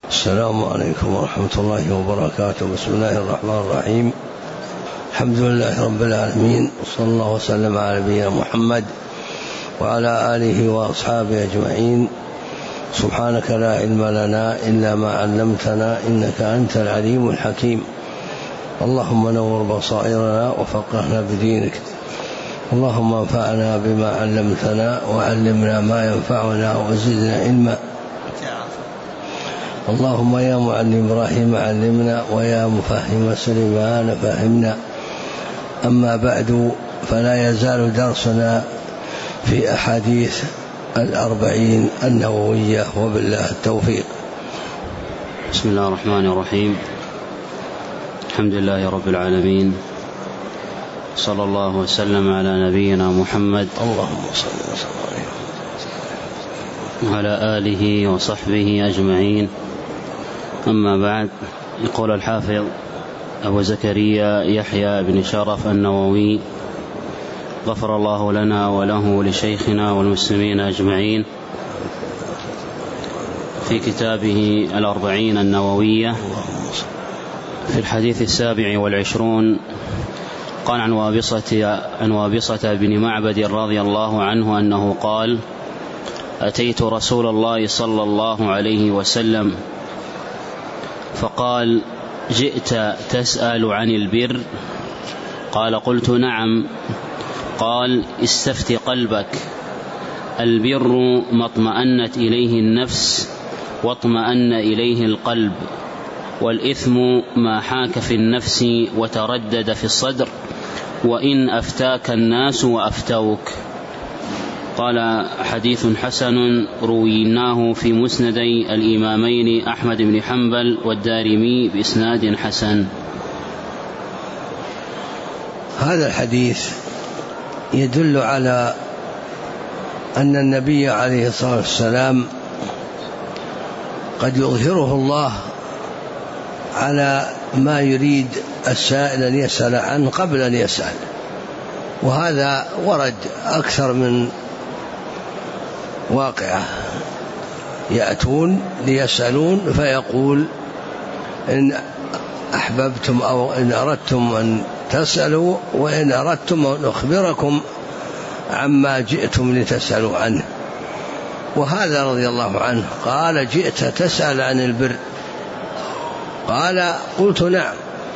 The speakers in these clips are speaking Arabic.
السلام عليكم ورحمة الله وبركاته. بسم الله الرحمن الرحيم. الحمد لله رب العالمين، وصلى الله وسلم على نبينا محمد وعلى آله وأصحابه أجمعين. سبحانك لا علم لنا إلا ما علمتنا إنك أنت العليم الحكيم. اللهم نور بصائرنا وفقهنا بدينك. اللهم انفعنا بما علمتنا وعلمنا ما ينفعنا وزدنا علما. اللهم يا معلم إبراهيم علمنا ويا مفهم سليمان فهمنا. أما بعد، فلا يزال درسنا في أحاديث 40 النووية، وبالله التوفيق. بسم الله الرحمن الرحيم. الحمد لله رب العالمين، صلى الله وسلم على نبينا محمد اللهم صل وسلم وعلى آله وصحبه أجمعين. أما بعد، يقول الحافظ أبو زكريا يحيى بن شرف النووي غفر الله لنا وله ولشيخنا والمسلمين أجمعين في كتابه 40 النووية في الحديث 27، قال عن وابصة بن معبد رضي الله عنه أنه قال: أتيت رسول الله صلى الله عليه وسلم فقال: جئت تسأل عن البر؟ قال: قلت: نعم. قال: استفت قلبك. البر ما اطمأنت إليه النفس واطمأن إليه القلب، والإثم ما حاك في النفس وتردد في الصدر، وإن أفتاك الناس وأفتوك. قال: حديث حسن رويناه في مسندي الإمامين أحمد بن حنبل والدارمي بإسناد حسن. هذا الحديث يدل على أن النبي عليه الصلاة والسلام قد يظهره الله على ما يريد السائل أن يسأل عنه قبل أن يسأل، وهذا ورد أكثر من واقعة. يأتون ليسألون فيقول: إن أحببتم أو إن أردتم أن تسألوا، وإن أردتم أن أخبركم عما جئتم لتسألوا عنه. وهذا رضي الله عنه قال: جئت تسأل عن البر؟ قال: قلت: نعم.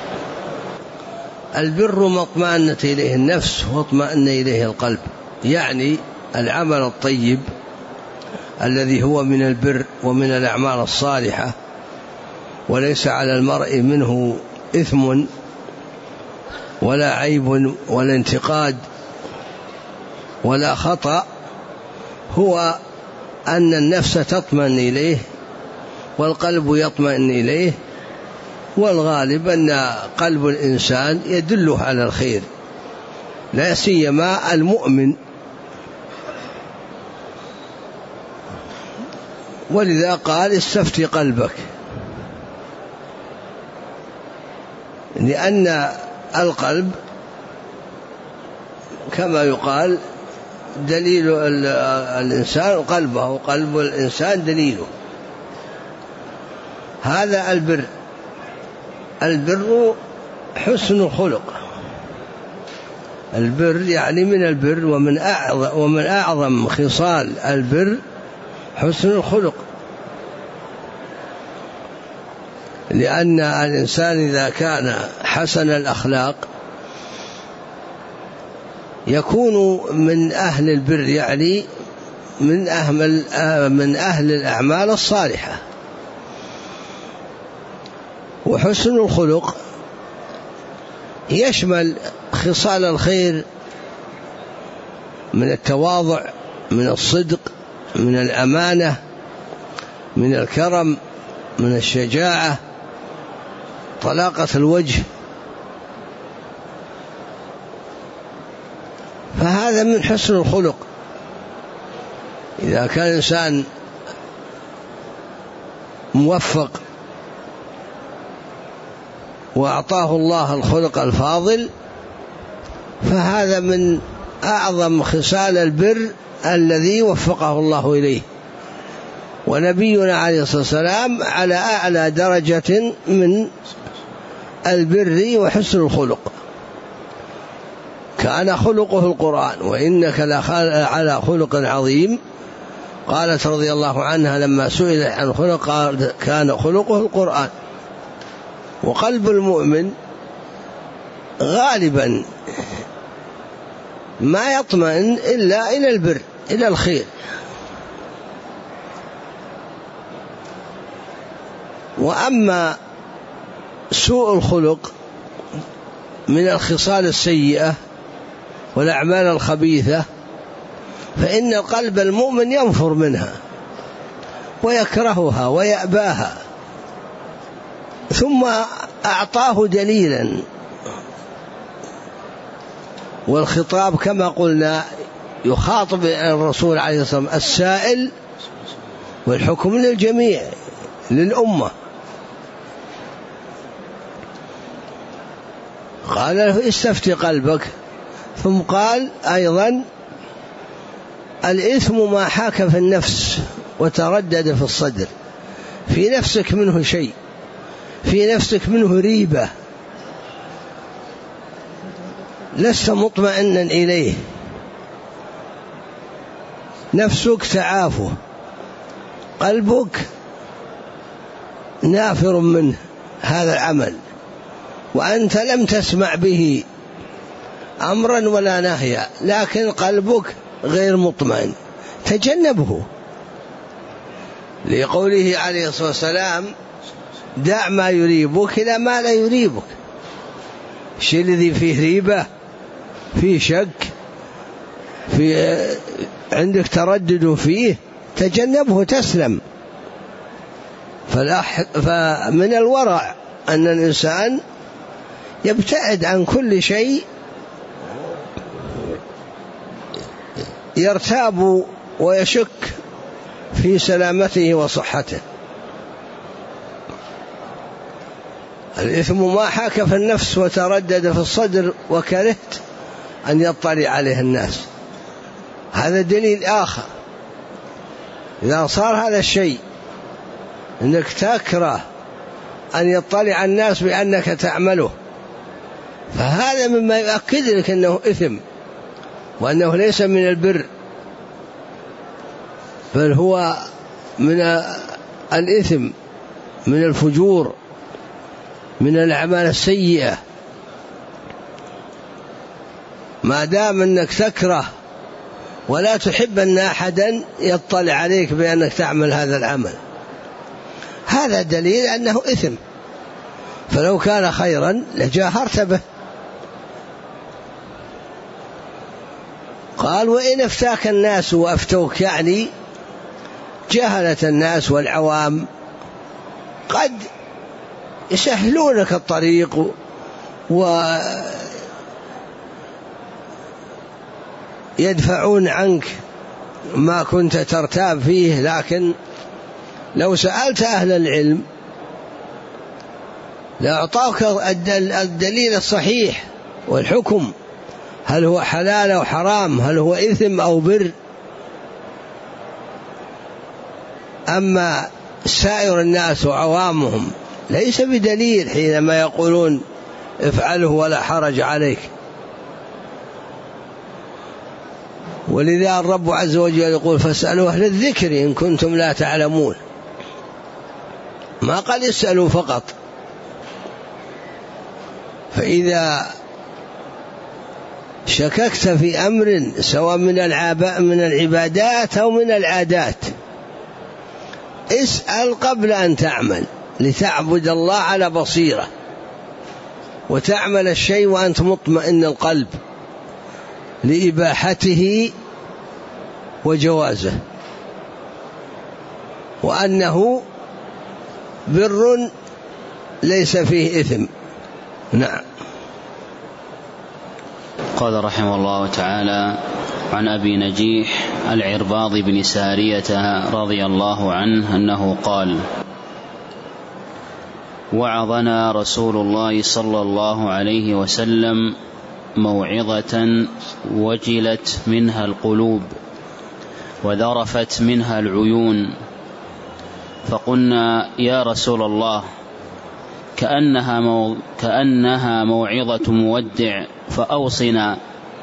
البر ما اطمأنت إليه النفس واطمأن إليه القلب، يعني العمل الطيب الذي هو من البر ومن الأعمال الصالحة، وليس على المرء منه إثم ولا عيب ولا انتقاد ولا خطأ، هو أن النفس تطمئن إليه والقلب يطمئن إليه، والغالب أن قلب الإنسان يدله على الخير، لا سيما المؤمن. ولذا قال: استفت قلبك، لأن القلب كما يقال دليل الإنسان قلبه، قلب الإنسان دليله. هذا البر. البر حسن الخلق. البر يعني من البر، ومن أعظم خصال البر حسن الخلق، لأن الإنسان إذا كان حسن الأخلاق يكون من أهل البر، يعني من أهل الأعمال الصالحة. وحسن الخلق يشمل خصال الخير من التواضع، من الصدق، من الأمانة، من الكرم، من الشجاعة، طلاقة الوجه. فهذا من حسن الخلق. إذا كان الإنسان موفق وأعطاه الله الخلق الفاضل، فهذا من أعظم خصال البر الذي وفقه الله إليه. ونبينا عليه الصلاة والسلام على أعلى درجة من البر وحسن الخلق، كان خلقه القرآن وإنك لعلى خلق عظيم. قالت رضي الله عنها لما سئل عن خلق قال كان خلقه القرآن. وقلب المؤمن غالبا ما يطمئن إلا إلى البر، إلى الخير. وأما سوء الخلق من الخصال السيئة والأعمال الخبيثة فإن قلب المؤمن ينفر منها ويكرهها ويأباها، ثم أعطاه دليلا. والخطاب كما قلنا يخاطب الرسول عليه الصلاة والسلام السائل، والحكم للجميع للأمة. قال له استفتي قلبك، ثم قال أيضا الإثم ما حاك في النفس وتردد في الصدر، في نفسك منه شيء، في نفسك منه ريبة لست مطمئنا إليه، نفسك تعافه، قلبك نافر منه هذا العمل، وأنت لم تسمع به أمرا ولا نهيا، لكن قلبك غير مطمئن، تجنبه. لقوله عليه الصلاة والسلام دع ما يريبك إلى ما لا يريبك. الشيء الذي فيه ريبة، فيه شك، عندك تردد فيه، تجنبه تسلم. فمن الورع أن الإنسان يبتعد عن كل شيء يرتاب ويشك في سلامته وصحته. الإثم ما حاك في النفس وتردد في الصدر وكرهت أن يطلع عليه الناس، هذا دليل آخر. إذا صار هذا الشيء أنك تكره أن يطلع الناس بأنك تعمله، فهذا مما يؤكد لك أنه إثم وأنه ليس من البر، بل هو من الإثم، من الفجور، من الأعمال السيئة. ما دام أنك تكره ولا تحب أن أحدا يطلع عليك بأنك تعمل هذا العمل، هذا دليل أنه إثم. فلو كان خيرا لجاهرت به. قال وإن افتاك الناس وأفتوك، يعني جهلة الناس والعوام قد يسهلونك الطريق ويدفعون عنك ما كنت ترتاب فيه، لكن لو سألت أهل العلم لأعطاك الدليل الصحيح والحكم، هل هو حلال أو حرام، هل هو إثم أو بر. أما سائر الناس وعوامهم ليس بدليل حينما يقولون افعله ولا حرج عليك. ولذا الرب عز وجل يقول فاسألوا أهل الذكر إن كنتم لا تعلمون، ما قال اسألوا فقط. فإذا شككت في أمر سواء من العبادات أو من العادات اسأل قبل أن تعمل، لتعبد الله على بصيرة وتعمل الشيء وأنت مطمئن القلب لإباحته وجوازه، وأنه بر ليس فيه إثم. نعم. قال رحمه الله تعالى عن أبي نجيح العرباض بن سارية رضي الله عنه أنه قال وعظنا رسول الله صلى الله عليه وسلم موعظة وجلت منها القلوب وذرفت منها العيون فقلنا يا رسول الله كأنها موعظة مودع فأوصنا.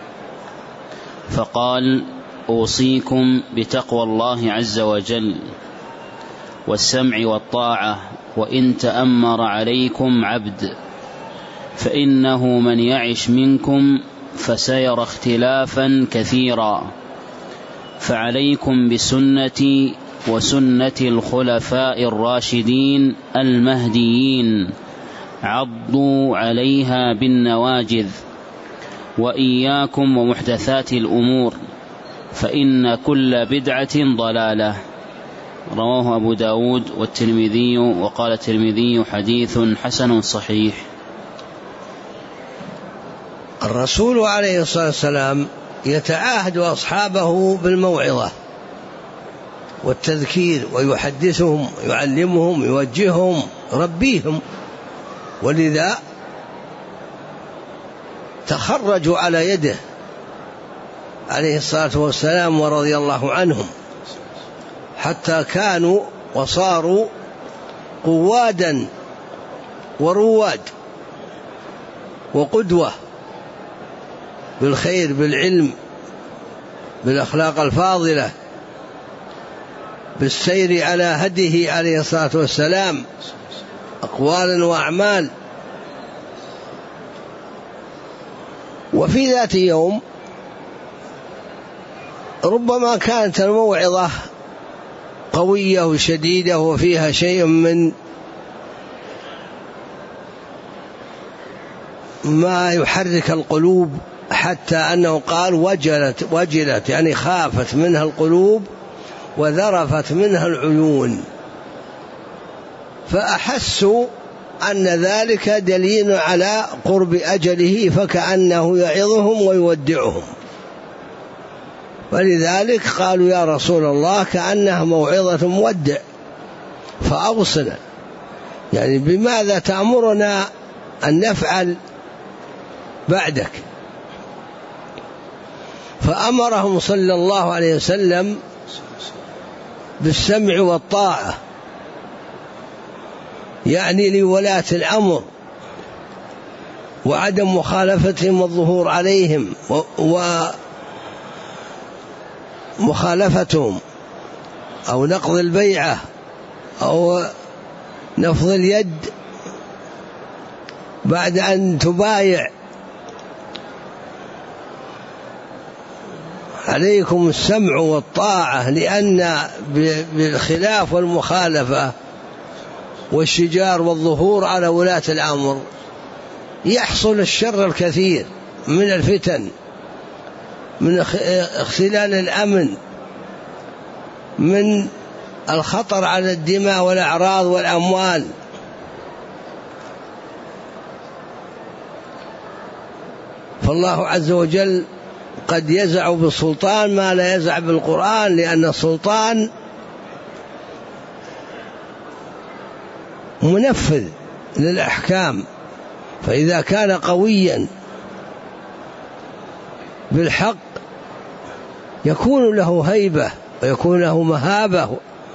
فقال أوصيكم بتقوى الله عز وجل والسمع والطاعة وإن تأمر عليكم عبد، فإنه من يعش منكم فسيرى اختلافا كثيرا، فعليكم بسنتي وسنة الخلفاء الراشدين المهديين عضوا عليها بالنواجذ، وإياكم ومحدثات الأمور فإن كل بدعة ضلالة. رواه أبو داود والترمذي، وقال الترمذي حديث حسن صحيح. الرسول عليه الصلاة والسلام يتعاهد أصحابه بالموعظة والتذكير، ويحدثهم يعلمهم يوجههم ربيهم، ولذا تخرجوا على يده عليه الصلاة والسلام ورضي الله عنهم، حتى كانوا وصاروا قوادا ورواد وقدوة بالخير بالعلم بالأخلاق الفاضلة بالسير على هديه عليه الصلاة والسلام أقوالا وأعمال. وفي ذات يوم ربما كانت الموعظة قوية وشديدة وفيها شيء من ما يحرك القلوب، حتى أنه قال وجلت يعني خافت منها القلوب وذرفت منها العيون، فأحسوا أن ذلك دليل على قرب أجله، فكأنه يعظهم ويودعهم، ولذلك قالوا يا رسول الله كأنها موعظة مودع فأوصنا، يعني بماذا تأمرنا أن نفعل بعدك؟ فأمرهم صلى الله عليه وسلم بالسمع والطاعة، يعني لولاة الأمر وعدم مخالفتهم والظهور عليهم ومخالفتهم أو نقض البيعة أو نفض اليد بعد أن تبايع. عليكم السمع والطاعة، لأن بالخلاف والمخالفة والشجار والظهور على ولاة الأمر يحصل الشر الكثير من الفتن، من اختلال الأمن، من الخطر على الدماء والأعراض والأموال. فالله عز وجل قد يزع بالسلطان ما لا يزع بالقرآن، لأن السلطان منفذ للأحكام، فإذا كان قويا بالحق يكون له هيبة ويكون له مهابة،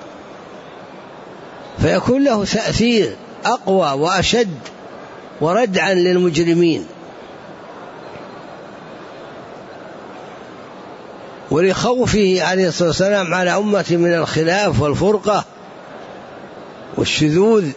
فيكون له تأثير أقوى وأشد وردعا للمجرمين. ولخوفه عليه الصلاة والسلام على أمته من الخلاف والفرقة والشذوذ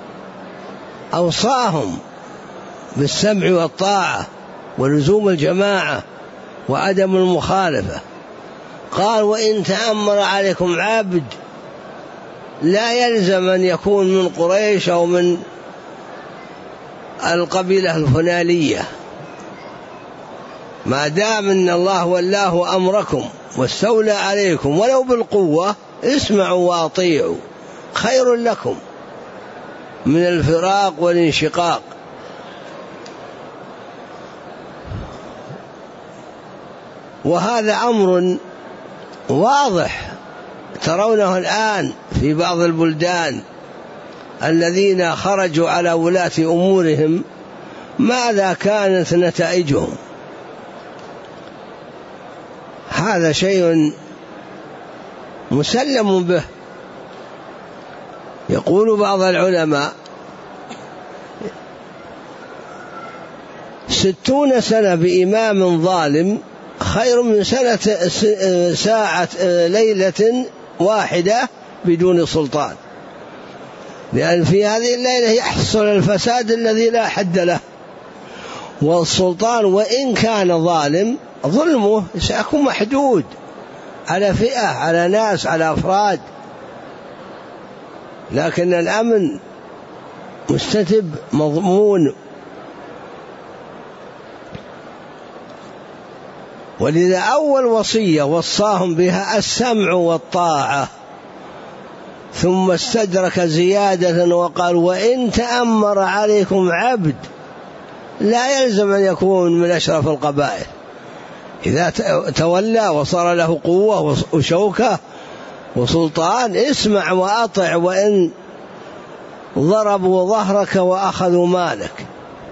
أوصاهم بالسمع والطاعة ولزوم الجماعة وعدم المخالفة. قال وإن تأمر عليكم عبد، لا يلزم أن يكون من قريش أو من القبيلة الفلانية، ما دام أن الله والله أمركم واستولى عليكم ولو بالقوة اسمعوا وأطيعوا، خير لكم من الفراق والانشقاق. وهذا أمر واضح ترونه الآن في بعض البلدان الذين خرجوا على ولاة أمورهم، ماذا كانت نتائجهم؟ هذا شيء مسلم به، يقول بعض العلماء 60 سنة بإمام ظالم خير من ساعة ليلة واحدة بدون سلطان، لأن في هذه الليلة يحصل الفساد الذي لا حد له، والسلطان وإن كان ظالم ظلمه سيكون محدود على فئة، على ناس، على أفراد، لكن الأمن مستتب مضمون. ولذا أول وصية وصاهم بها السمع والطاعة، ثم استدرك زيادة وقال وإن تأمر عليكم عبد، لا يلزم أن يكون من أشرف القبائل، إذا تولى وصار له قوة وشوكة وسلطان اسمع وأطع، وإن ضربوا ظهرك وأخذوا مالك.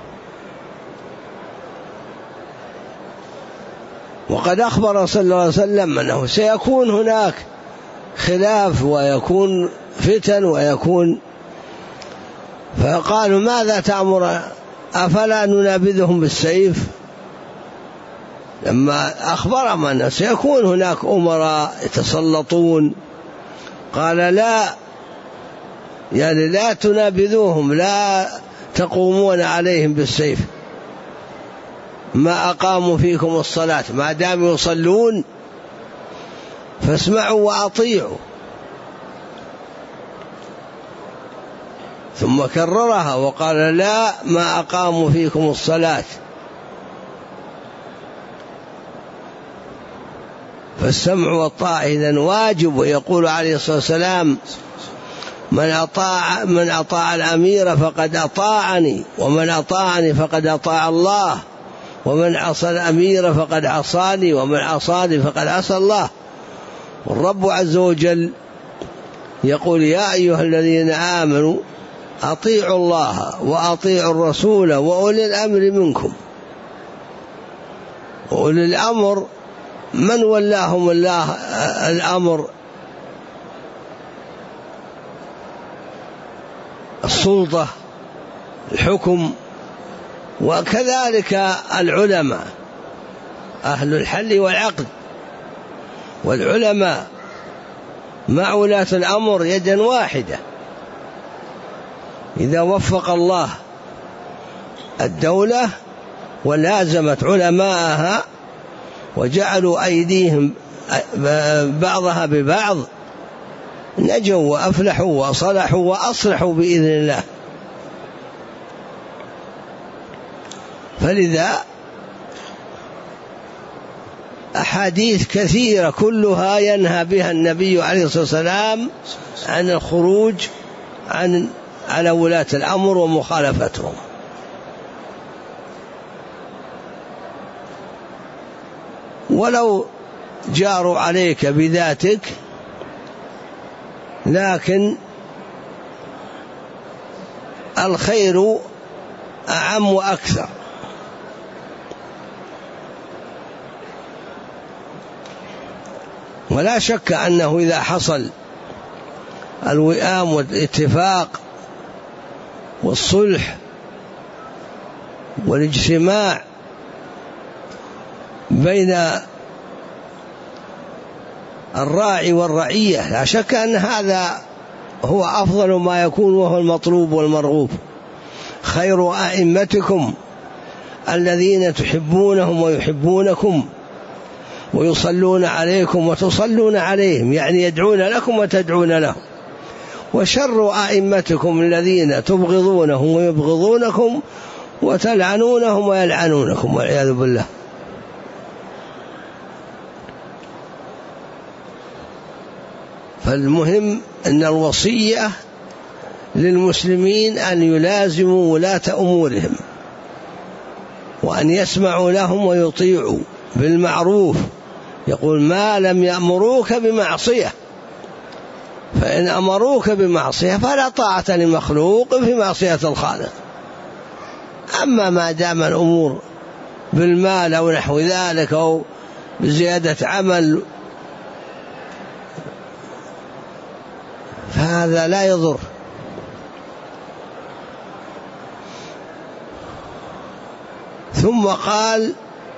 وقد أخبر صلى الله عليه وسلم أنه سيكون هناك خلاف ويكون فتن ويكون، فقالوا ماذا تأمر؟ أفلا ننابذهم بالسيف؟ لما أخبرهم أنه سيكون هناك أمراء يتسلطون قال لا، يعني لا تنابذوهم، لا تقومون عليهم بالسيف ما أقاموا فيكم الصلاة، ما دام يصلون فاسمعوا وأطيعوا. ثم كررها وقال لا، ما أقاموا فيكم الصلاة. فالسمع والطاعة إذن واجب. ويقول عليه الصلاة والسلام من أطاع الأمير فقد أطاعني، ومن أطاعني فقد أطاع الله، ومن عصى الأمير فقد عصاني، ومن عصاني فقد عصى الله. والرب عز وجل يقول يا أيها الذين آمنوا أطيعوا الله وأطيعوا الرسول وأولي الأمر منكم. وأولي الأمر من ولاهم الله الأمر؟ السلطة، الحكم. وكذلك العلماء أهل الحل والعقد، والعلماء مع ولاة الأمر يدا واحدة. إذا وفق الله الدولة ولازمت علماءها وجعلوا أيديهم بعضها ببعض نجوا وأفلحوا وصلحوا وأصلحوا بإذن الله. فلذا أحاديث كثيرة كلها ينهى بها النبي عليه الصلاة والسلام عن الخروج على ولاة الأمر ومخالفتهم. ولو جاروا عليك بذاتك، لكن الخير أعم وأكثر. ولا شك أنه إذا حصل الوئام والاتفاق والصلح والاجتماع بين الراعي والرعية، لا شك أن هذا هو أفضل ما يكون وهو المطلوب والمرغوب. خير أئمتكم الذين تحبونهم ويحبونكم ويصلون عليكم وتصلون عليهم، يعني يدعون لكم وتدعون لهم. وشر أئمتكم الذين تبغضونهم ويبغضونكم وتلعنونهم ويلعنونكم والعياذ بالله. فالمهم أن الوصية للمسلمين أن يلازموا ولاة أمورهم وأن يسمعوا لهم ويطيعوا بالمعروف. يقول ما لم يأمروك بمعصية، فإن أمروك بمعصية فلا طاعة لمخلوق في معصية الخالق. أما ما دام الأمور بالمال أو نحو ذلك أو بزيادة عمل فهذا لا يضر، ثم قال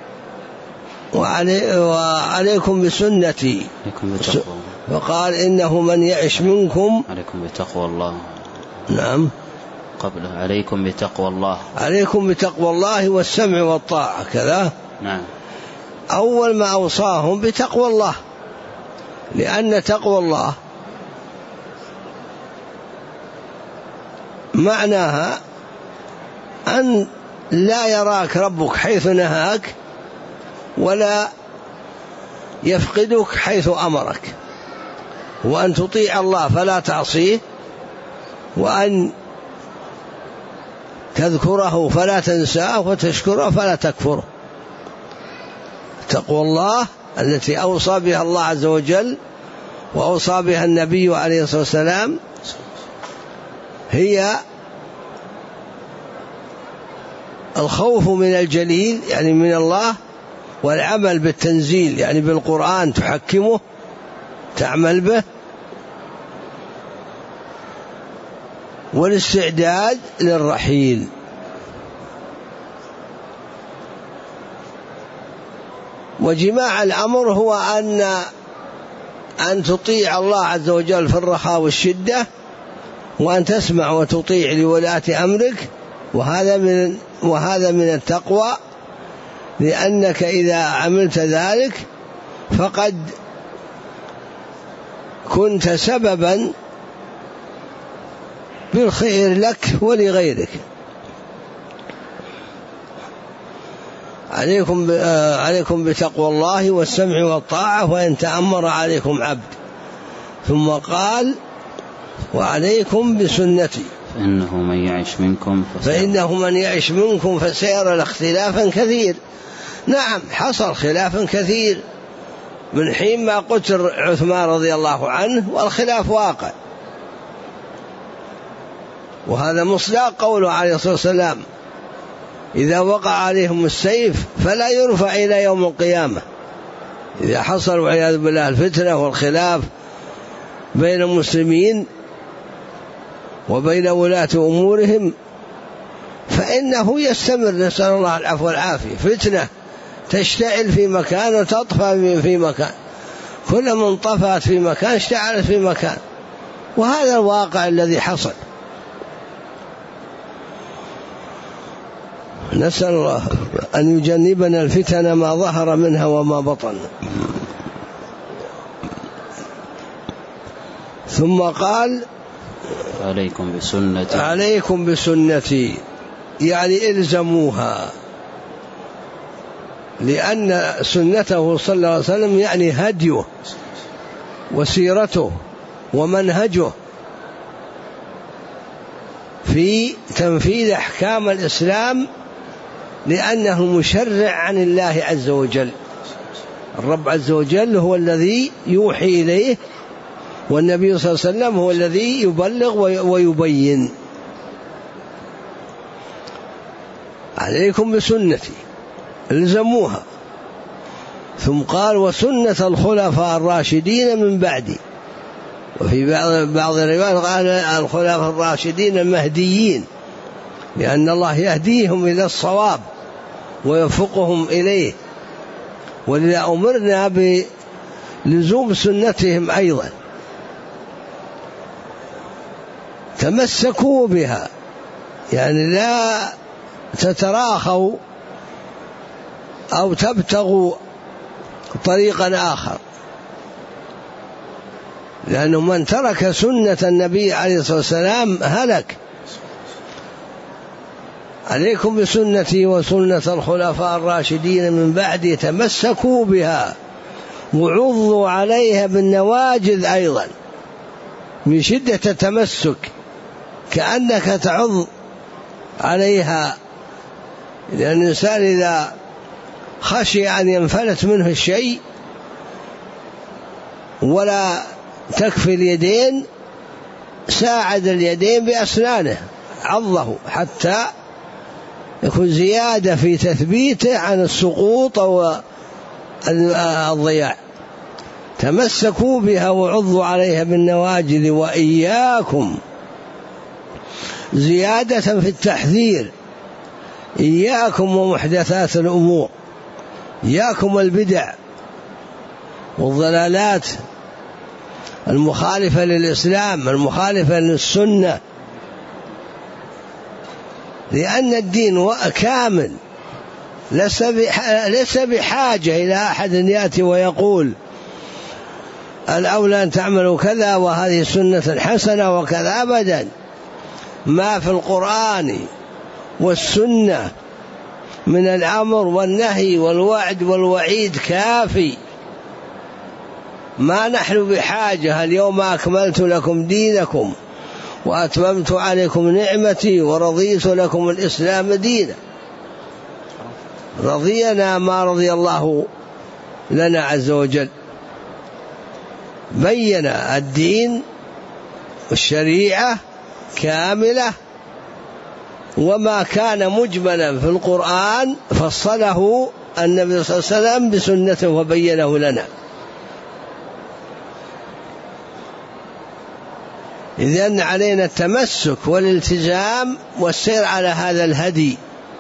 وعليكم بسنتي، وقال إنه من يعش منكم، عليكم بتقوى الله. نعم، قبله عليكم بتقوى الله، عليكم بتقوى الله والسمع والطاعة كذا. نعم. أول ما أوصاهم بتقوى الله، لأن تقوى الله معناها أن لا يراك ربك حيث نهاك ولا يفقدك حيث أمرك، وأن تطيع الله فلا تعصيه، وأن تذكره فلا تنساه، وتشكره فلا تكفره. تقوى الله التي أوصى بها الله عز وجل وأوصى بها النبي عليه الصلاة والسلام هي الخوف من الجليل يعني من الله، والعمل بالتنزيل يعني بالقرآن تحكمه تعمل به، والاستعداد للرحيل. وجماع الأمر هو أن تطيع الله عز وجل في الرخاء والشدة، وأن تسمع وتطيع لولاة أمرك، وهذا من التقوى، لأنك إذا عملت ذلك فقد كنت سببا بالخير لك ولغيرك. عليكم بتقوى الله والسمع والطاعة وإن تأمر عليكم عبد. ثم قال وعليكم بسنتي فإنه من يعش منكم فسيرى اختلافا كثير. نعم، حصل خلاف كثير من حين ما قتل عثمان رضي الله عنه، والخلاف واقع، وهذا مصداق قوله عليه الصلاة والسلام إذا وقع عليهم السيف فلا يرفع إلى يوم القيامة. إذا حصل والعياذ بالله الفتنة والخلاف بين المسلمين وبين ولاة أمورهم فإنه يستمر، نسأل الله العفو والعافية، فتنة تشتعل في مكان وتطفى في مكان، كل من طفت في مكان اشتعلت في مكان، وهذا الواقع الذي حصل. نسأل الله أن يجنبنا الفتن ما ظهر منها وما بطن. ثم قال عليكم بسنتي يعني إلزموها، لأن سنته صلى الله عليه وسلم يعني هديه وسيرته ومنهجه في تنفيذ أحكام الإسلام، لأنه مشرع عن الله عز وجل. الرب عز وجل هو الذي يوحي إليه، والنبي صلى الله عليه وسلم هو الذي يبلغ ويبين. عليكم بسنتي الزموها. ثم قال وسنة الخلفاء الراشدين من بعدي، وفي بعض الروايات قال الخلفاء الراشدين المهديين، لأن الله يهديهم إلى الصواب ويوفقهم إليه، ولذا أمرنا بلزوم سنتهم أيضا. تمسكوا بها يعني لا تتراخوا أو تبتغوا طريقا آخر، لأنه من ترك سنة النبي عليه الصلاة والسلام هلك. عليكم بسنتي وسنة الخلفاء الراشدين من بعدي تمسكوا بها وعضوا عليها بالنواجذ، أيضا من شدة التمسك كأنك تعض عليها، لأن الإنسان إذا خشي أن ينفلت منه الشيء ولا تكفي اليدين ساعد اليدين بأسنانه عضه حتى يكون زيادة في تثبيته عن السقوط والضياع. تمسكوا بها وعضوا عليها بالنواجذ، وإياكم زيادة في التحذير، إياكم ومحدثات الأمور، إياكم البدع والضلالات المخالفة للإسلام المخالفة للسنة، لأن الدين كامل، ليس بحاجة إلى أحد يأتي ويقول الأولى أن تعملوا كذا وهذه سنة حسنة وكذا، أبدا. ما في القرآن والسنة من الأمر والنهي والوعد والوعيد كافي، ما نحن بحاجة. اليوم أكملت لكم دينكم وأتممت عليكم نعمتي ورضيت لكم الإسلام دينا. رضينا ما رضي الله لنا عز وجل، بين الدين والشريعة كاملة، وما كان مجملا في القرآن فصله النبي صلى الله عليه وسلم بسنته وبينه لنا. إذن علينا التمسك والالتزام والسير على هذا الهدي.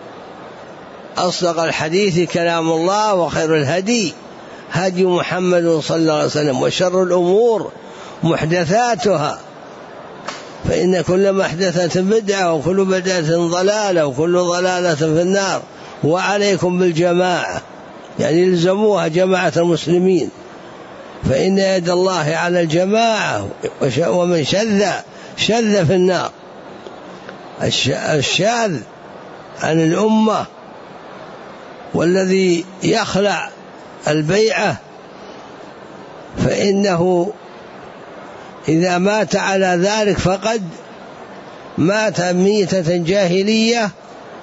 أصدق الحديث كلام الله، وخير الهدي هدي محمد صلى الله عليه وسلم، وشر الأمور محدثاتها، فإن كل محدثة بدعة وكل بدعة ضلالة وكل ضلالة في النار. وعليكم بالجماعة، يعني الزموها جماعة المسلمين، فإن يد الله على الجماعة، ومن شذ في النار. الشاذ عن الأمة والذي يخلع البيعة فإنه إذا مات على ذلك فقد مات ميتة جاهلية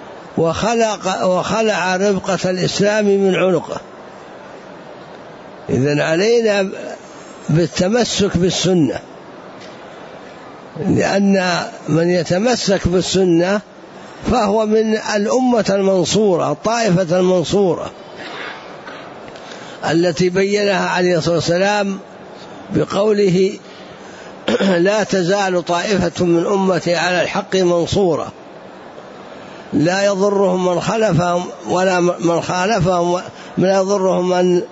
وخلع ربقة الإسلام من عنقه. إذن علينا بالتمسك بالسنة، لأن من يتمسك بالسنة فهو من الأمة المنصورة، الطائفة المنصورة التي بينها عليه الصلاة والسلام بقوله لا تزال طائفة من أمتي على الحق منصورة، لا يضرهم من خلفهم ولا من خالفهم، لا يضرهم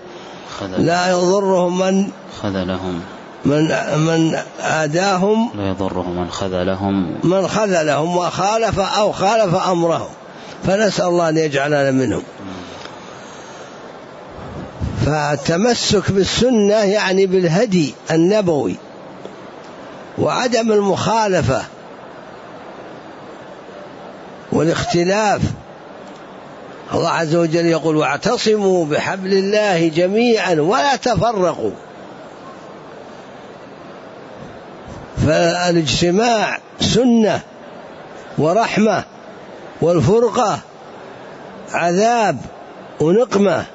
من خذلهم، من آداهم، لا يضرهم من خذلهم وخالف أو خالف أمرهم، فنسأل الله أن يجعلنا منهم. فالتمسك بالسنة يعني بالهدي النبوي وعدم المخالفة والاختلاف. الله عز وجل يقول واعتصموا بحبل الله جميعا ولا تفرقوا. فالاجتماع سنة ورحمة، والفرقة عذاب ونقمة.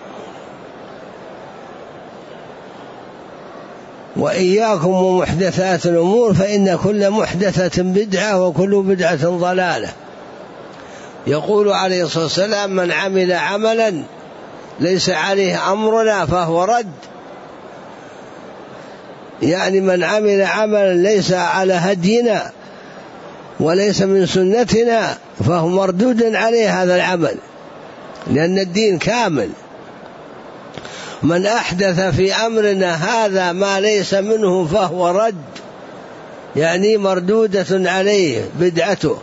وإياكم ومحدثات الأمور فإن كل محدثة بدعة وكل بدعة ضلالة. يقول عليه الصلاة والسلام من عمل عملا ليس عليه أمرنا فهو رد، يعني من عمل عملا ليس على هدينا وليس من سنتنا فهو مردود عليه هذا العمل، لأن الدين كامل. من أحدث في أمرنا هذا ما ليس منه فهو رد، يعني مردودة عليه بدعته.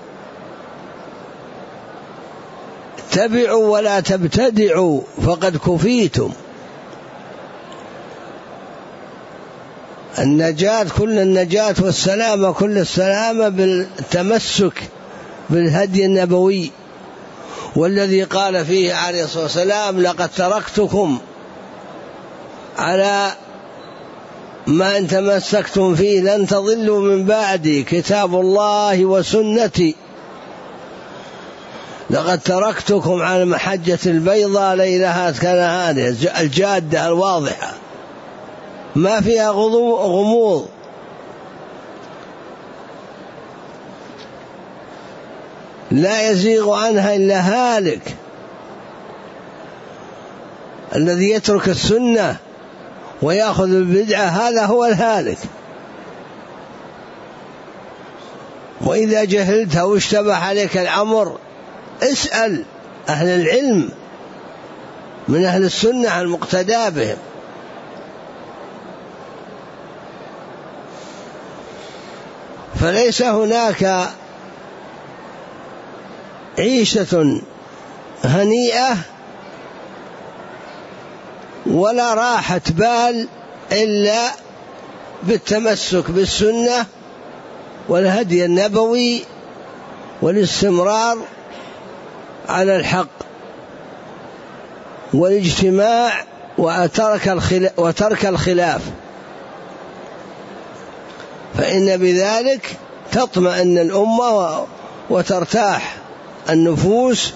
اتبعوا ولا تبتدعوا فقد كفيتم. النجاة كل النجاة والسلامة كل السلامة بالتمسك بالهدي النبوي، والذي قال فيه عليه الصلاة والسلام لقد تركتكم على ما إن تمسكتم فيه لن تضلوا من بعدي كتاب الله وسنتي. لقد تركتكم على المحجة البيضاء ليلها كنهارها، الجادة الواضحة ما فيها غموض. لا يزيغ عنها إلا هالك. الذي يترك السنة ويأخذ البدعة هذا هو الهالك. وإذا جهلت واشتبه عليك الأمر اسأل أهل العلم من أهل السنة المقتدى بهم. فليس هناك عيشة هنيئة ولا راحة بال إلا بالتمسك بالسنة والهدي النبوي والاستمرار على الحق والاجتماع وترك الخلاف، فإن بذلك تطمئن الأمة وترتاح النفوس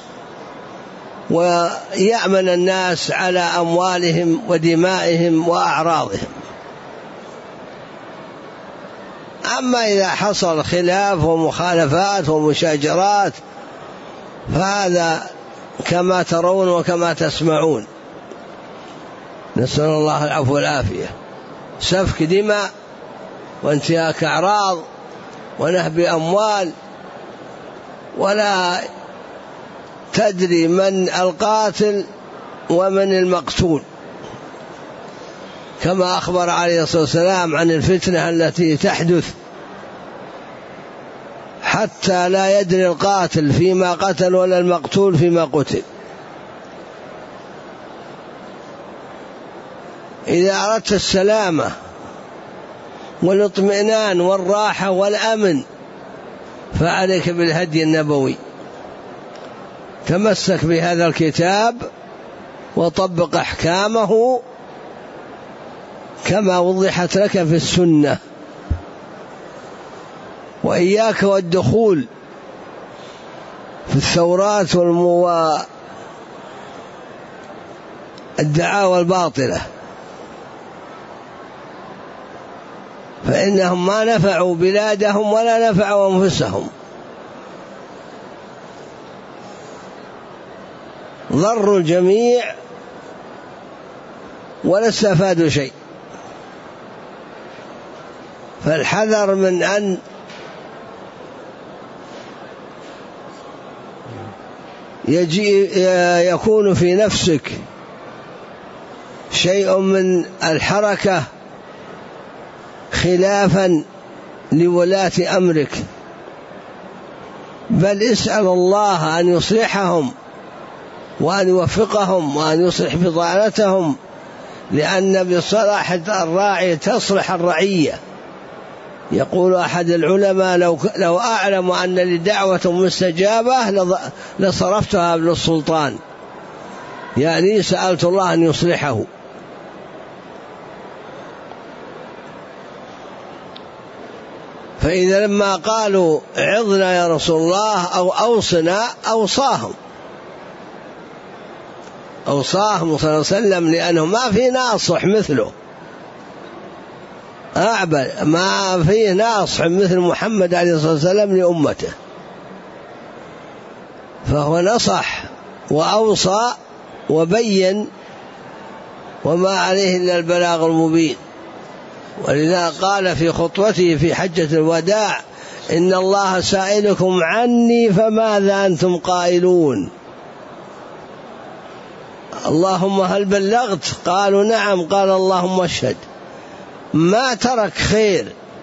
ويأمن الناس على أموالهم ودمائهم وأعراضهم. أما إذا حصل خلاف ومخالفات ومشاجرات فهذا كما ترون وكما تسمعون، نسأل الله العفو والعافية، سفك دماء وانتهاك أعراض ونهب أموال، ولا تدري من القاتل ومن المقتول، كما أخبر عليه الصلاة والسلام عن الفتنة التي تحدث حتى لا يدري القاتل فيما قتل ولا المقتول فيما قتل. إذا أردت السلامة والاطمئنان والراحة والأمن فعليك بالهدي النبوي، تمسك بهذا الكتاب وطبق أحكامه كما وضحت لك في السنة، وإياك والدخول في الثورات والدعاوى الباطلة، فإنهم ما نفعوا بلادهم ولا نفعوا أنفسهم، ضروا الجميع ولا استفادوا شيء. فالحذر من أن يكون في نفسك شيء من الحركة خلافا لولاة أمرك، بل اسأل الله أن يصلحهم وأن يوفقهم وأن يصلح بضاعتهم، لأن بصلاح الراعي تصلح الرعية. يقول أحد العلماء: لو أعلم أن لي دعوة مستجابة لصرفتها ابن السلطان، يعني سألت الله أن يصلحه. فإذا لما قالوا عظنا يا رسول الله أو أوصنا أوصاهم صلى الله عليه وسلم، لأنه ما في ناصح مثله، أعبد ما فيه ناصح مثل محمد عليه الصلاة والسلام لأمته، فهو نصح وأوصى وبين، وما عليه إلا البلاغ المبين. ولذا قال في خطوته في حجة الوداع: إن الله سائلكم عني فماذا أنتم قائلون؟ اللهم هل بلغت؟ قالوا نعم. قال اللهم اشهد. ما ترك خير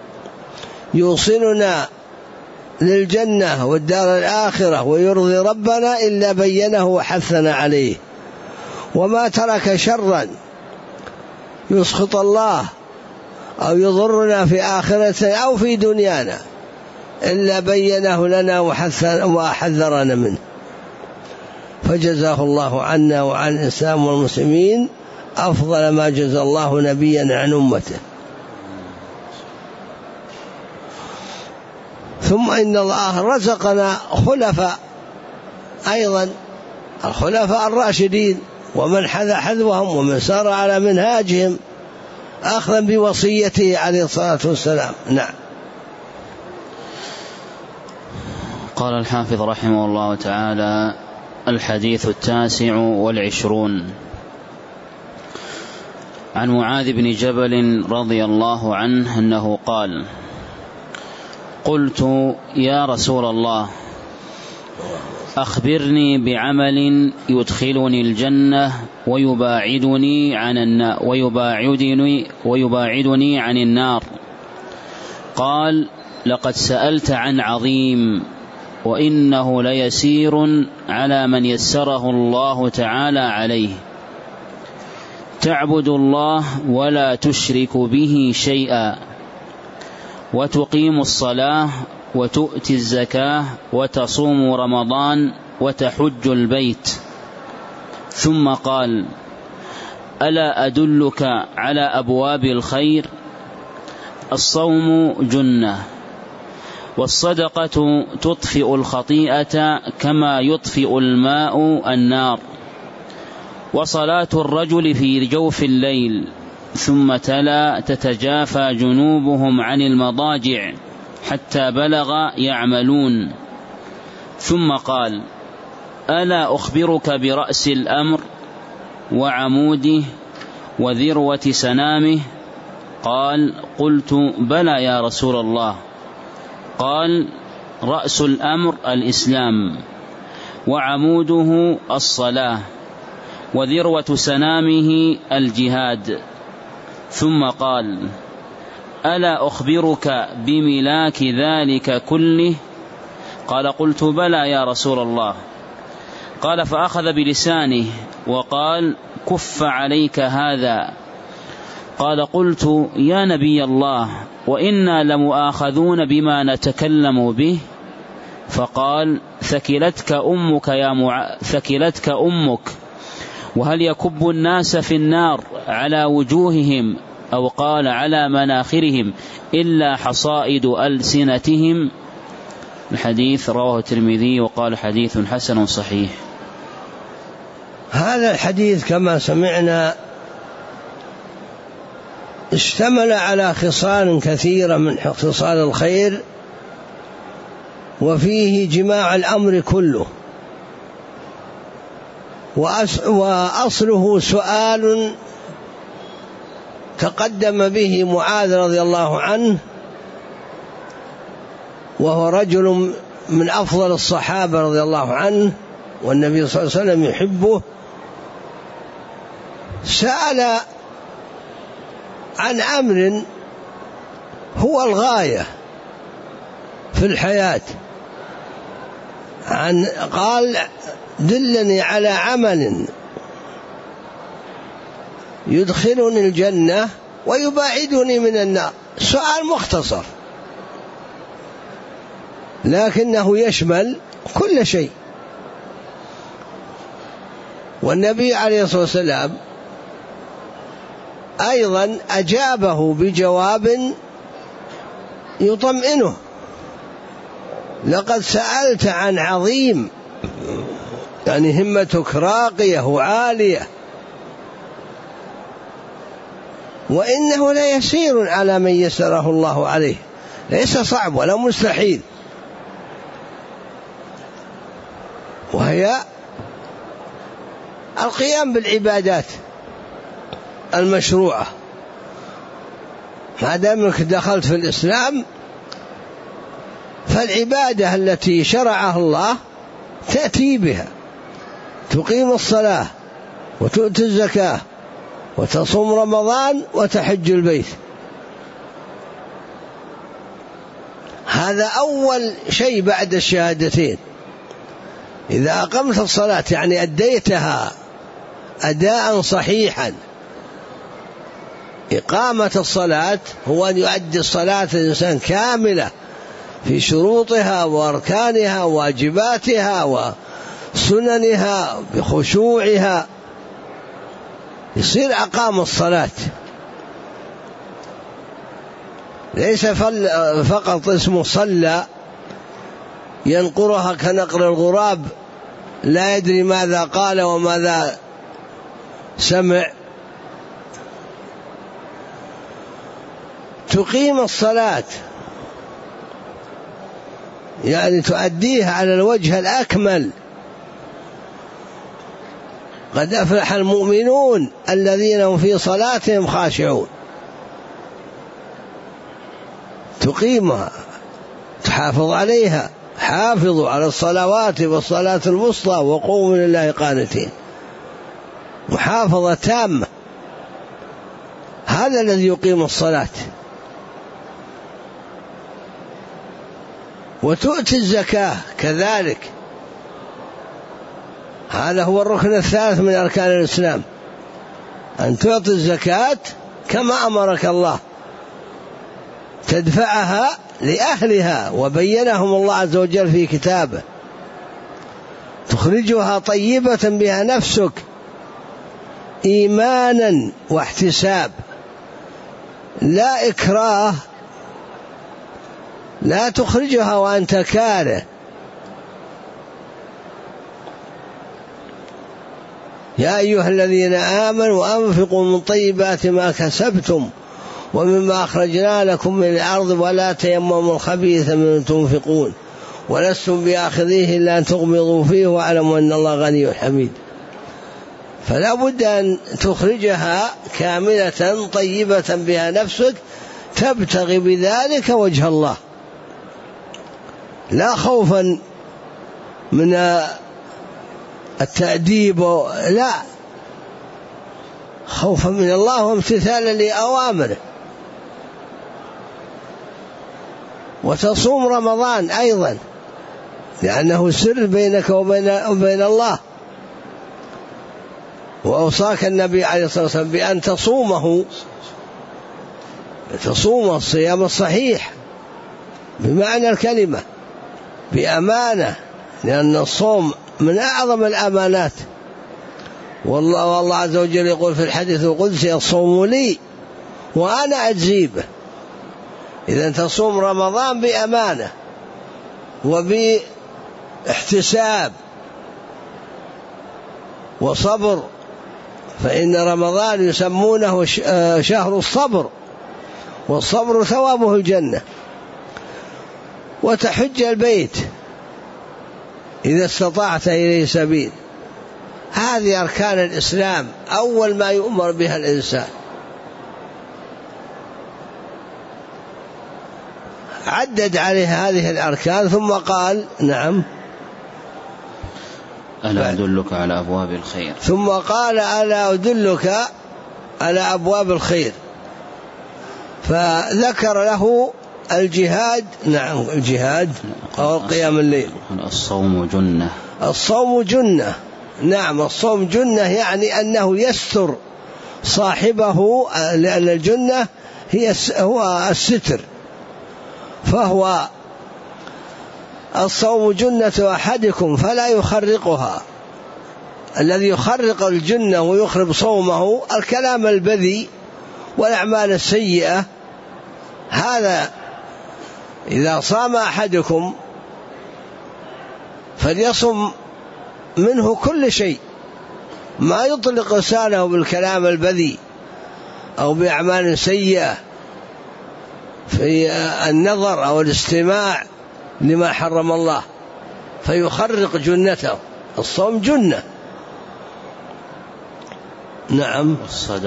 يوصلنا للجنة والدار الآخرة ويرضي ربنا إلا بينه وحثنا عليه، وما ترك شرا يسخط الله أو يضرنا في آخرتنا أو في دنيانا إلا بينه لنا وحذرنا منه. فجزاه الله عنا وعن الإسلام والمسلمين أفضل ما جزى الله نبيا عن أمته. ثم إن الله رزقنا خلفاء أيضا، الخلفاء الراشدين، ومن حذا حذوهم ومن سار على منهاجهم أخذا بوصيته عليه الصلاة والسلام. نعم. قال الحافظ رحمه الله تعالى: الحديث 29 عن معاذ بن جبل رضي الله عنه أنه قال: قلت يا رسول الله أخبرني بعمل يدخلني الجنة ويباعدني عن النار. قال: لقد سألت عن عظيم، وإنه ليسير على من يسره الله تعالى عليه. تعبد الله ولا تشرك به شيئا، وتقيم الصلاة، وتؤتي الزكاة، وتصوم رمضان، وتحج البيت. ثم قال: ألا أدلك على أبواب الخير؟ الصوم جنة، والصدقة تطفئ الخطيئة كما يطفئ الماء النار، وصلاة الرجل في جوف الليل. ثم تلا: تتجافى جنوبهم عن المضاجع حتى بلغ يعملون. ثم قال: ألا أخبرك برأس الأمر وعموده وذروة سنامه؟ قال: قلت: بلى يا رسول الله. قال: رأس الأمر الإسلام، وعموده الصلاة، وذروة سنامه الجهاد. ثم قال: ألا أخبرك بملاك ذلك كله؟ قال: قلت: بلى يا رسول الله. قال: فأخذ بلسانه وقال: كف عليك هذا. قال: قلت: يا نبي الله، وإنا لمؤاخذون بما نتكلم به. فقال: ثكلتك أمك، وهل يكب الناس في النار على وجوههم، أو قال على مناخرهم، إلا حصائد ألسنتهم؟ الحديث رواه الترمذي وقال: حديث حسن صحيح. هذا الحديث كما سمعنا اشتمل على خصال كثيرة من خصال الخير، وفيه جماع الأمر كله، وأصله سؤال تقدم به معاذ رضي الله عنه، وهو رجل من أفضل الصحابة رضي الله عنه، والنبي صلى الله عليه وسلم يحبه. سأل عن أمر هو الغاية في الحياة، قال: دلني على عمل يدخلني الجنة ويباعدني من النار. سؤال مختصر لكنه يشمل كل شيء. والنبي عليه الصلاة والسلام أيضا أجابه بجواب يطمئنه: لقد سألت عن عظيم، يعني همتك راقية وعالية، وإنه ليسير على من يسره الله عليه، ليس صعب ولا مستحيل، وهي القيام بالعبادات المشروعة. ما دامك دخلت في الإسلام فالعبادة التي شرعها الله تأتي بها، تقيم الصلاة، وتؤتي الزكاة، وتصوم رمضان، وتحج البيت. هذا أول شيء بعد الشهادتين. إذا أقمت الصلاة يعني أديتها أداء صحيحا. إقامة الصلاة هو أن يؤدي الصلاة الإنسان كاملة في شروطها وأركانها وواجباتها وسننها بخشوعها، يصير أقام الصلاة، ليس فقط اسمه صلى ينقرها كنقر الغراب، لا يدري ماذا قال وماذا سمع. تقيم الصلاة يعني تؤديها على الوجه الأكمل. قد أفلح المؤمنون الذين هم في صلاتهم خاشعون. تقيمها، تحافظ عليها، حافظوا على الصلوات والصلاة الوسطى وقوموا لله قانتين، محافظة تامة. هذا الذي يقيم الصلاة. وتؤتي الزكاة كذلك، هذا هو الركن الثالث من أركان الإسلام، أن تعطي الزكاة كما أمرك الله، تدفعها لأهلها، وبينهم الله عز وجل في كتابه، تخرجها طيبة بها نفسك إيمانا واحتساب، لا إكراه، لا تخرجها وأنت كاره. يا أيها الذين آمنوا أنفقوا من طيبات ما كسبتم ومما أخرجنا لكم من الأرض ولا تيمموا الخبيث منه تنفقون ولستم بآخذيه إلا أن تغمضوا فيه واعلموا أن الله غني حميد. فلا بد أن تخرجها كاملة طيبة بها نفسك، تبتغي بذلك وجه الله، لا خوفا من التأديب، لا، خوفا من الله وامتثالا لأوامره. وتصوم رمضان أيضا لأنه سر بينك وبين الله، وأوصاك النبي عليه الصلاة والسلام بأن تصوم الصيام الصحيح بمعنى الكلمة، بأمانة، لأن الصوم من أعظم الأمانات. والله عز وجل يقول في الحديث القدسي: الصوم لي وأنا أجزي به. إذا تصوم رمضان بأمانة وباحتساب وصبر، فإن رمضان يسمونه شهر الصبر، والصبر ثوابه الجنة. وتحج البيت إذا استطعت إليه سبيل. هذه أركان الإسلام، أول ما يؤمر بها الإنسان. عدد عليه هذه الأركان ثم قال: نعم، ألا أدلك على أبواب الخير. ثم قال: ألا أدلك على أبواب الخير، فذكر له الجهاد. نعم، الجهاد أو قيام الليل. الصوم جنة. الصوم جنة. نعم، الصوم جنة، يعني أنه يستر صاحبه، لأن الجنة هو الستر، فهو الصوم جنة أحدكم فلا يخرقها. الذي يخرق الجنة ويخرب صومه الكلام البذيء والأعمال السيئة. هذا إذا صام أحدكم فليصم منه كل شيء، ما يطلق لسانه بالكلام البذيء أو بأعمال سيئة في النظر أو الاستماع لما حرم الله فيخرق جنته. الصوم جنة. نعم.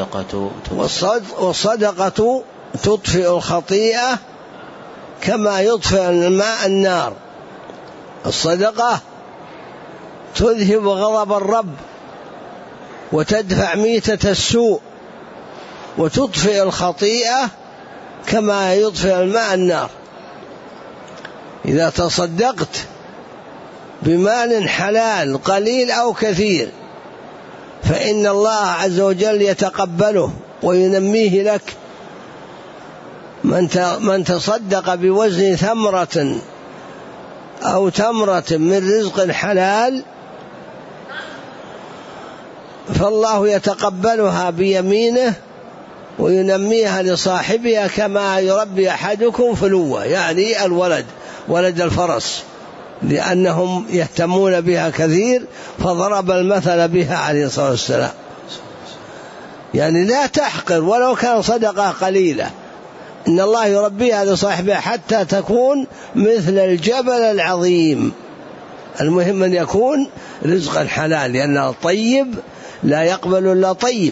والصدقة تطفئ الخطيئة كما يطفئ الماء النار. الصدقة تذهب غضب الرب وتدفع ميتة السوء وتطفئ الخطيئة كما يطفئ الماء النار. إذا تصدقت بمال حلال قليل أو كثير فإن الله عز وجل يتقبله وينميه لك. من تصدق بوزن ثمرة أو تمرة من رزق حلال فالله يتقبلها بيمينه وينميها لصاحبها كما يربي أحدكم فلوة، يعني ولد الفرس، لأنهم يهتمون بها كثير، فضرب المثل بها عليه الصلاة والسلام. يعني لا تحقر ولو كان صدقة قليلة، إن الله يربيها لصاحبها حتى تكون مثل الجبل العظيم. المهم أن يكون رزقا حلال، لأن الطيب لا يقبل إلا طيب.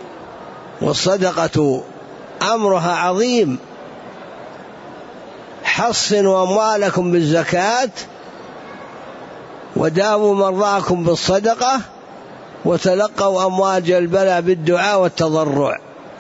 والصدقة أمرها عظيم، حصنوا أموالكم بالزكاة وداووا مرضاكم بالصدقة وتلقوا أمواج البلاء بالدعاء والتضرع.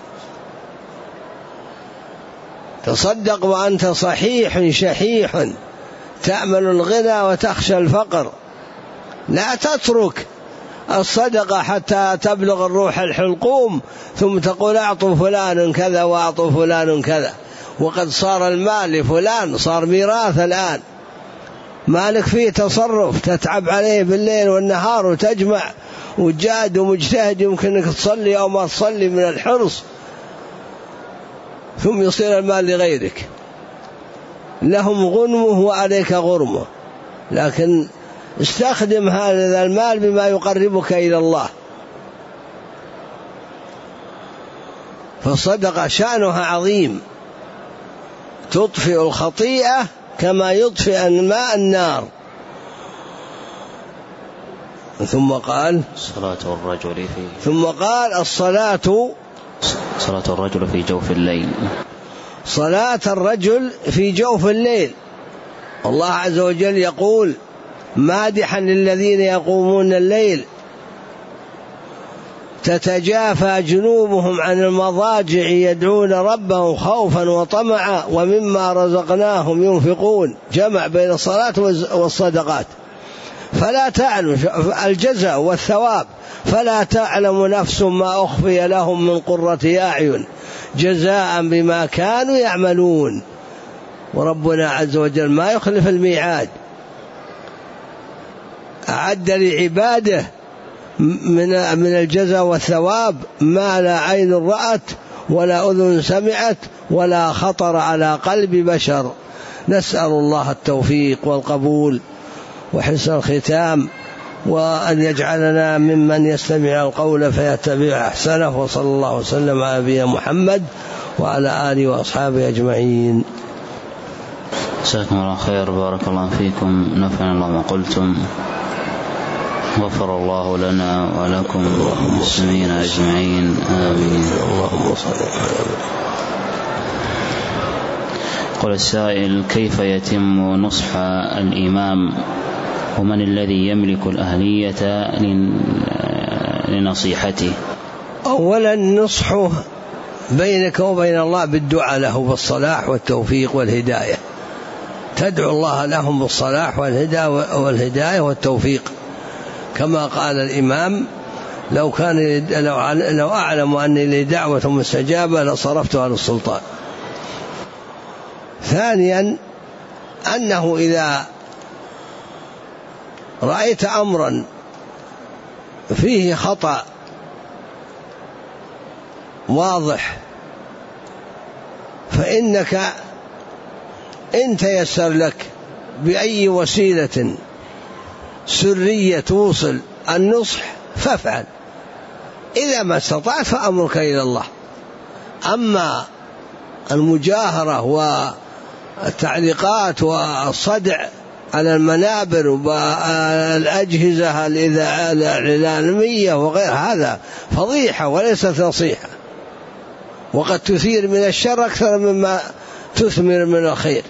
تصدق وأنت صحيح شحيح تأمل الغنى وتخشى الفقر. لا تترك الصدقة حتى تبلغ الروح الحلقوم ثم تقول أعطوا فلان كذا وأعطوا فلان كذا، وقد صار المال لفلان، صار ميراث الآن، مالك فيه تصرف، تتعب عليه بالليل والنهار وتجمع وجاد ومجتهد، يمكنك تصلي أو ما تصلي من الحرص، ثم يصير المال لغيرك، لهم غنمه وعليك غرمه. لكن استخدم هذا المال بما يقربك إلى الله. فالصدقة شأنها عظيم، تطفئ الخطيئة كما يطفئ الماء النار. ثم قال صلاة الرجل في جوف الليل. صلاة الرجل في جوف الليل. الله عز وجل يقول مادحا للذين يقومون الليل تتجافى جنوبهم عن المضاجع يدعون ربهم خوفا وطمعا ومما رزقناهم ينفقون. جمع بين الصلاة والصدقات. فلا تعلم الجزاء والثواب، فلا تعلم نفس ما أخفي لهم من قرة أعين جزاء بما كانوا يعملون. وربنا عز وجل ما يخلف الميعاد، أعد لعباده من الجزاء والثواب ما لا عين رأت ولا أذن سمعت ولا خطر على قلب بشر. نسأل الله التوفيق والقبول وحسن الختام، وأن يجعلنا ممن يستمع القول فيتبع أحسنه. وصلى الله وسلم على نبينا محمد وعلى آله وأصحابه أجمعين. جزاكم الله خير، بارك الله فيكم، نفعنا الله ما قلتم، غفر الله لنا ولكم والمسلمين أجمعين، آمين. اللهم صل على. قل السائل: كيف يتم نصح الإمام، ومن الذي يملك الأهلية لنصيحته؟ أولا نصحه بينك وبين الله بالدعاء له بالصلاح والتوفيق والهداية، تدعو الله لهم بالصلاح والهداية والتوفيق، كما قال الإمام: لو أعلم أني لي دعوة مستجابة لصرفتها للسلطان. ثانيا أنه إذا رأيت أمرا فيه خطأ واضح فإنك إن تيسر لك بأي وسيلة سرية توصل النصح فافعل، إذا ما استطعت فأمرك إلى الله. أما المجاهرة والتعليقات والصدع على المنابر والأجهزة الإعلامية وغير هذا فضيحة وليست نصيحة، وقد تثير من الشر أكثر مما تثمر من الخير.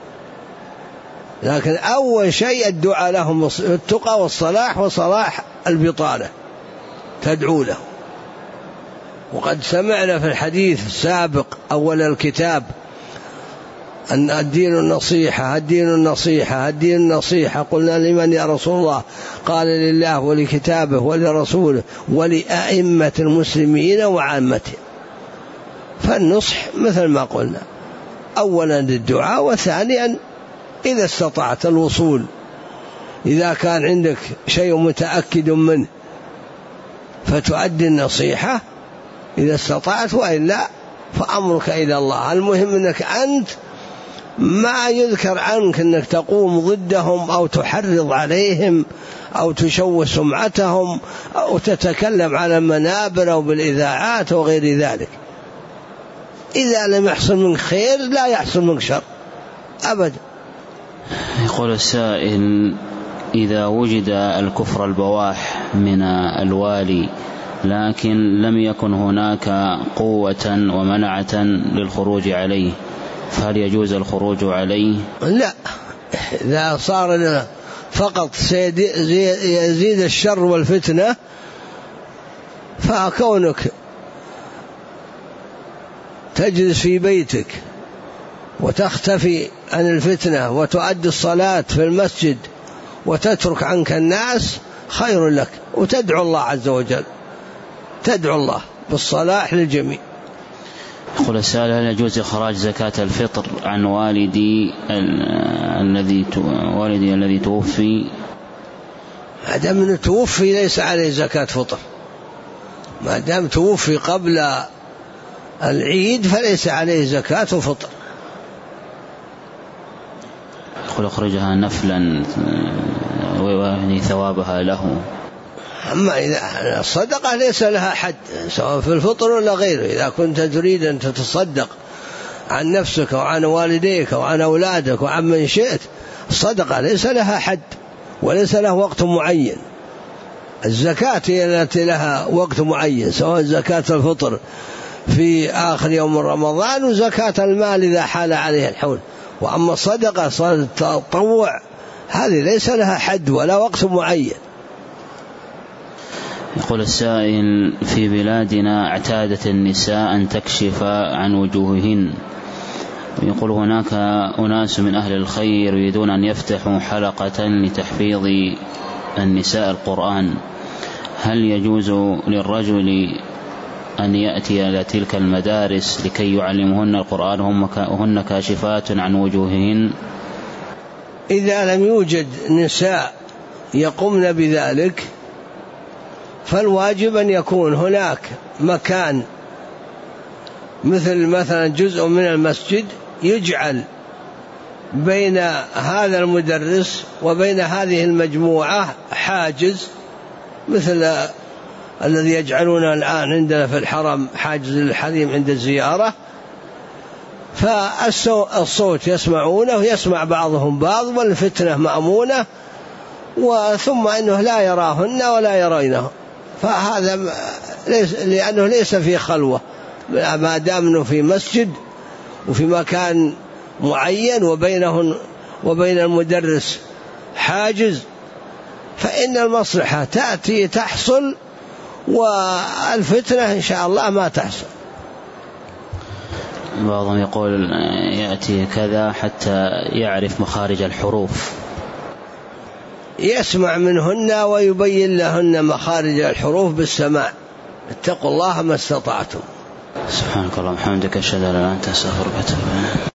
لكن أول شيء الدعاء لهم التقى والصلاح وصلاح البطانة، تدعو له. وقد سمعنا في الحديث السابق أول الكتاب أن الدين النصيحة، الدين النصيحة، الدين النصيحة. قلنا: لمن يا رسول الله؟ قال: لله ولكتابه ولرسوله ولأئمة المسلمين وعامته. فالنصح مثل ما قلنا، أولا للدعاء، وثانيا إذا استطعت الوصول، إذا كان عندك شيء متأكد منه فتؤدي النصيحة إذا استطعت، وإلا فأمرك إلى الله. المهم أنك أنت ما يذكر عنك أنك تقوم ضدهم أو تحرض عليهم أو تشوه سمعتهم أو تتكلم على المنابر أو بالإذاعات وغير ذلك. إذا لم يحصل منك خير لا يحصل منك شر أبدا. يقول السائل: إذا وجد الكفر البواح من الوالي لكن لم يكن هناك قوة ومنعة للخروج عليه، فهل يجوز الخروج عليه؟ لا، إذا صار فقط يزيد الشر والفتنة، فكونك تجلس في بيتك وتختفي عن الفتنة وتؤدي الصلاة في المسجد وتترك عنك الناس خير لك، وتدعو الله عز وجل، تدعو الله بالصلاح للجميع. يقول السائل: هل يجوز إخراج زكاة الفطر عن والدي الذي توفي؟ ما دام توفي ليس عليه زكاة فطر، ما دام توفي قبل العيد فليس عليه زكاة فطر. يقول: أخرجها نفلا ويعني ثوابها له. أما إذا الصدقة ليس لها حد، سواء في الفطر ولا غيره. إذا كنت تريد أن تتصدق عن نفسك وعن والديك وعن أولادك وعن من شئت، الصدقة ليس لها حد وليس له وقت معين. الزكاة هي التي لها وقت معين، سواء زكاة الفطر في آخر يوم رمضان، وزكاة المال إذا حال عليه الحول. وأما الصدقة صلاة التطوع هذه ليس لها حد ولا وقت معين. يقول السائل: في بلادنا اعتادت النساء أن تكشف عن وجوههن، يقول هناك أناس من أهل الخير يريدون أن يفتحوا حلقة لتحفيظ النساء القرآن، هل يجوز للرجل أن يأتي إلى تلك المدارس لكي يعلمهن القرآن وهن كاشفات عن وجوههن؟ إذا لم يوجد نساء يقومن بذلك فالواجب أن يكون هناك مكان، مثلا جزء من المسجد يجعل بين هذا المدرس وبين هذه المجموعة حاجز، مثل الذي يجعلونه الآن عندنا في الحرم حاجز الحريم عند الزيارة، فالصوت يسمعونه ويسمع بعضهم بعض والفتنة مأمونة، وثم أنه لا يراهن ولا يرينه، فهذا لأنه ليس في خلوة، ما دامنه في مسجد وفي مكان معين وبينهن وبين المدرس حاجز، فإن المصلحة تحصل والفتنة إن شاء الله ما تحصل. بعضهم يقول يأتي كذا حتى يعرف مخارج الحروف، يسمع منهن ويبين لهن مخارج الحروف بالسماع. اتقوا الله ما استطعتم. سبحانك اللهم وبحمدك، أشهد أن لا إله إلا أنت، أستغفرك وأتوب إليك.